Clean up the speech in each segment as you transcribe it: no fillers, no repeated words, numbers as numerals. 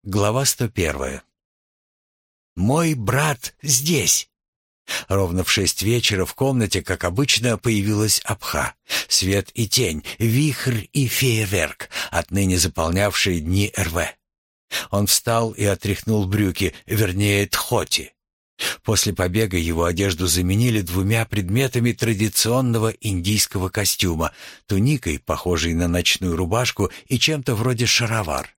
Глава 101. «Мой брат здесь!» Ровно в 6 вечера в комнате, как обычно, появилась Абха. Свет и тень, вихрь и фейерверк, отныне заполнявшие дни РВ. Он встал и отряхнул брюки, вернее, тхоти. После побега его одежду заменили 2 предметами традиционного индийского костюма: туникой, похожей на ночную рубашку, и чем-то вроде шаровар.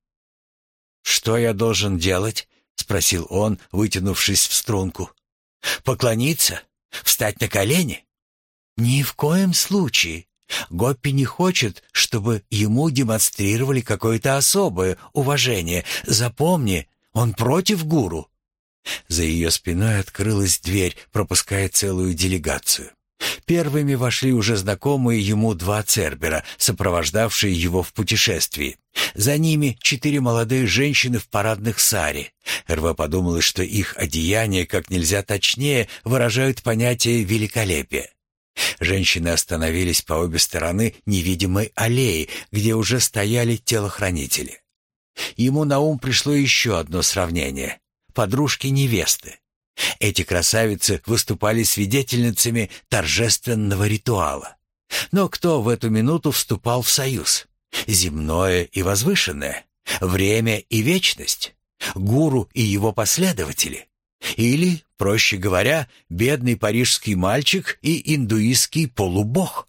«Что я должен делать?» — спросил он, вытянувшись в струнку. «Поклониться? Встать на колени?» «Ни в коем случае. Гоппи не хочет, чтобы ему демонстрировали какое-то особое уважение. Запомни, он против гуру». За ее спиной открылась дверь, пропуская целую делегацию. Первыми вошли уже знакомые ему 2 цербера, сопровождавшие его в путешествии. За ними 4 молодые женщины в парадных сари. РВ подумала, что их одеяния как нельзя точнее выражают понятие великолепия. Женщины остановились по обе стороны невидимой аллеи, где уже стояли телохранители. Ему на ум пришло еще одно сравнение: подружки невесты. Эти красавицы выступали свидетельницами торжественного ритуала. Но кто в эту минуту вступал в союз? Земное и возвышенное? Время и вечность? Гуру и его последователи? Или, проще говоря, бедный парижский мальчик и индуистский полубог?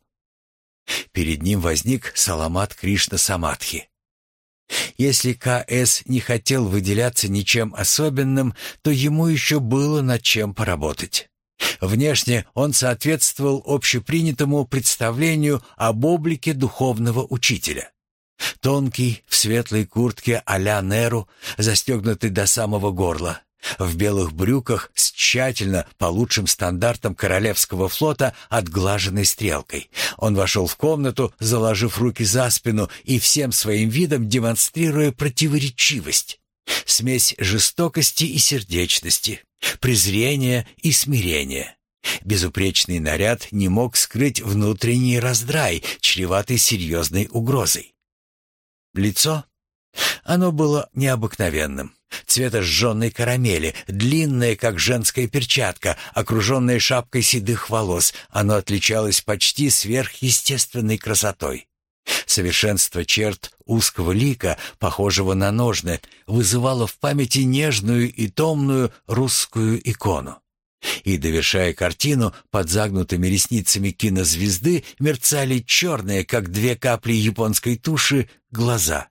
Перед ним возник Саламат Кришна Самадхи. Если К.С. не хотел выделяться ничем особенным, то ему еще было над чем поработать. Внешне он соответствовал общепринятому представлению об облике духовного учителя. Тонкий, в светлой куртке а-ля Неру, застегнутый до самого горла, в белых брюках с тщательно, по лучшим стандартам Королевского флота, отглаженной стрелкой. Он вошел в комнату, заложив руки за спину и всем своим видом демонстрируя противоречивость. Смесь жестокости и сердечности, презрения и смирения. Безупречный наряд не мог скрыть внутренний раздрай, чреватый серьезной угрозой. Лицо? Оно было необыкновенным. Цвета сжженной карамели, длинное, как женская перчатка, окруженное шапкой седых волос, оно отличалось почти сверхъестественной красотой. Совершенство черт узкого лика, похожего на ножны, вызывало в памяти нежную и томную русскую икону. И, довершая картину, под загнутыми ресницами кинозвезды мерцали черные, как 2 капли японской туши, глаза.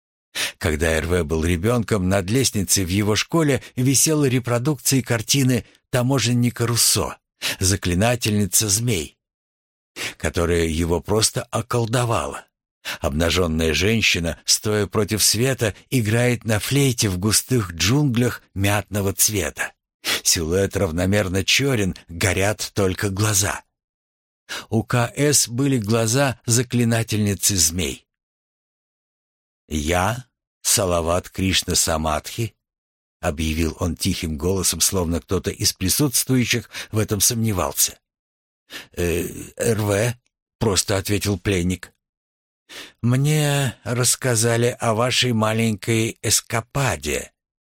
Когда РВ был ребенком, над лестницей в его школе висела репродукция картины таможенника Руссо «Заклинательница змей», которая его просто околдовала. Обнаженная женщина, стоя против света, играет на флейте в густых джунглях мятного цвета. Силуэт равномерно черен, горят только глаза. У К.С. были глаза заклинательницы змей. «Я, Салават Кришна Самадхи», — объявил он тихим голосом, словно кто-то из присутствующих в этом сомневался. «РВ», — просто ответил пленник. «Мне рассказали о вашей маленькой эскападе.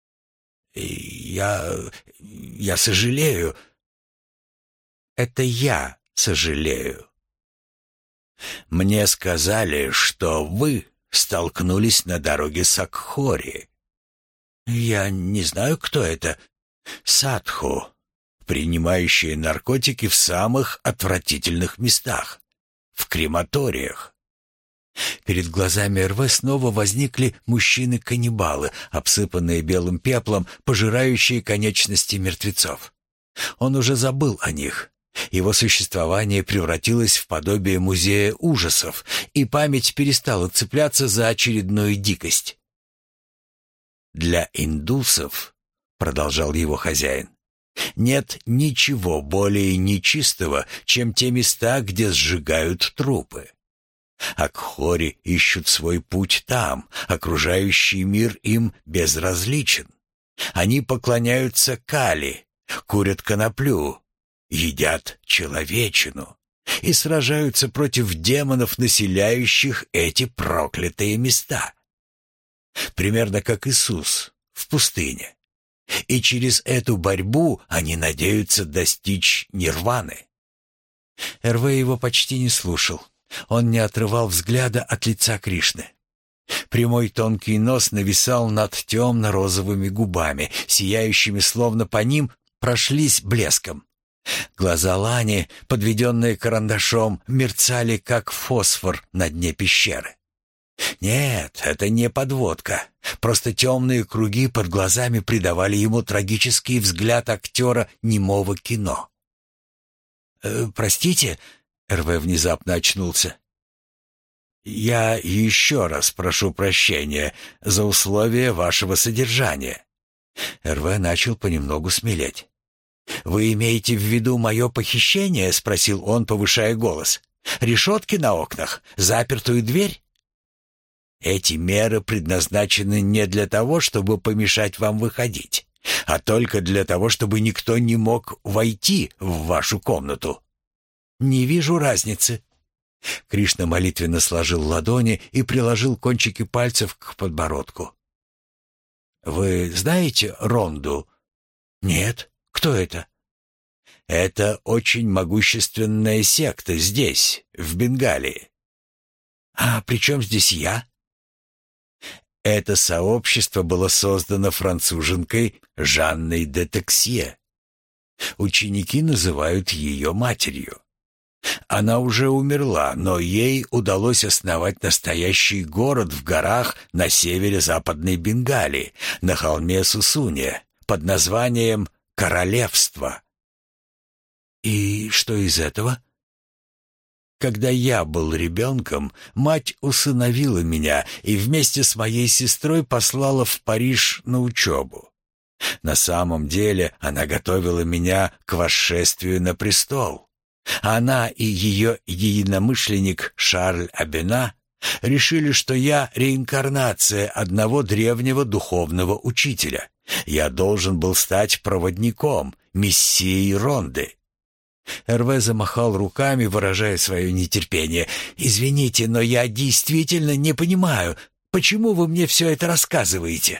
Я сожалею». «Это я сожалею». «Мне сказали, что вы столкнулись на дороге с Акхори». «Я не знаю, кто это». «Садху, принимающие наркотики в самых отвратительных местах, в крематориях». Перед глазами РВ снова возникли мужчины-каннибалы, обсыпанные белым пеплом, пожирающие конечности мертвецов. Он уже забыл о них. Его существование превратилось в подобие музея ужасов, и память перестала цепляться за очередную дикость. «Для индусов, — продолжал его хозяин, — нет ничего более нечистого, чем те места, где сжигают трупы. Акхори ищут свой путь там, окружающий мир им безразличен. Они поклоняются Кали, курят коноплю, едят человечину и сражаются против демонов, населяющих эти проклятые места. Примерно как Иисус пустыне. И через эту борьбу они надеются достичь нирваны. Эрве его почти не слушал. Он не отрывал взгляда от лица Кришны. Прямой тонкий нос нависал над темно-розовыми губами, сияющими, словно по ним прошлись блеском. Глаза Лани, подведенные карандашом, мерцали, как фосфор на дне пещеры. Нет, это не подводка. Просто темные круги под глазами придавали ему трагический взгляд актера немого кино. «Простите», — Эрве внезапно очнулся. «Я еще раз прошу прощения за условия вашего содержания». Эрве начал понемногу смелеть. «Вы имеете в виду мое похищение?» — спросил он, повышая голос. «Решетки на окнах? Запертую дверь?» «Эти меры предназначены не для того, чтобы помешать вам выходить, а только для того, чтобы никто не мог войти в вашу комнату». «Не вижу разницы». Кришна молитвенно сложил ладони и приложил кончики пальцев к подбородку. «Вы знаете Ронду?» «Нет. Кто это?» «Это очень могущественная секта здесь, в Бенгалии». «А при чем здесь я?» Это сообщество было создано француженкой Жанной де Тексье. Ученики называют ее матерью. Она уже умерла, но ей удалось основать настоящий город в горах на северо-западной Бенгалии, на холме Сусуния, под названием «Королевство». И что из этого? Когда я был ребенком, мать усыновила меня и вместе с моей сестрой послала в Париж на учебу. На самом деле она готовила меня к восшествию на престол. Она и ее единомышленник Шарль Абена решили, что я реинкарнация одного древнего духовного учителя. Я должен был стать проводником, мессией Ронды. Эрве замахал руками, выражая свое нетерпение. «Извините, но я действительно не понимаю, почему вы мне все это рассказываете?»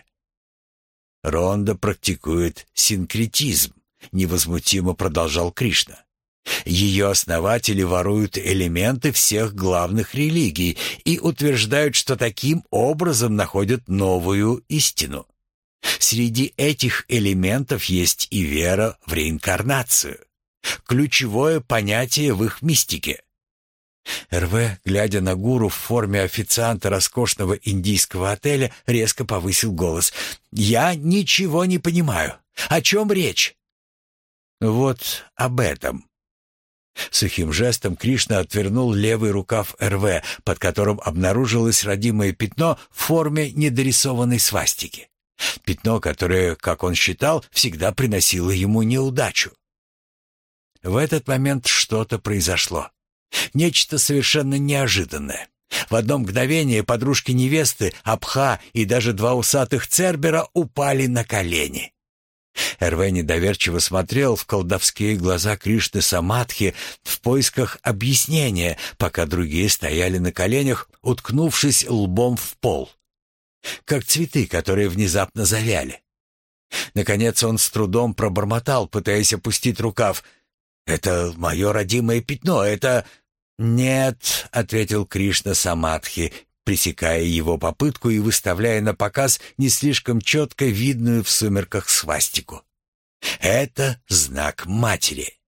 «Ронда практикует синкретизм», — невозмутимо продолжал Кришна. «Ее основатели воруют элементы всех главных религий и утверждают, что таким образом находят новую истину. Среди этих элементов есть и вера в реинкарнацию. Ключевое понятие в их мистике». Эрве, глядя на гуру в форме официанта роскошного индийского отеля, резко повысил голос. «Я ничего не понимаю. О чем речь?» «Вот об этом». Сухим жестом Кришна отвернул левый рукав Эрве, под которым обнаружилось родимое пятно в форме недорисованной свастики. Пятно, которое, как он считал, всегда приносило ему неудачу. В этот момент что-то произошло. Нечто совершенно неожиданное. В одно мгновение подружки невесты, Абха и даже два усатых цербера упали на колени. Эрве недоверчиво смотрел в колдовские глаза Кришны Самадхи в поисках объяснения, пока другие стояли на коленях, уткнувшись лбом в пол, как цветы, которые внезапно завяли. Наконец он с трудом пробормотал, пытаясь опустить рукав. «Это мое родимое пятно, это...» «Нет», — ответил Кришна Самадхи, пресекая его попытку и выставляя на показ не слишком четко видную в сумерках свастику. «Это знак матери».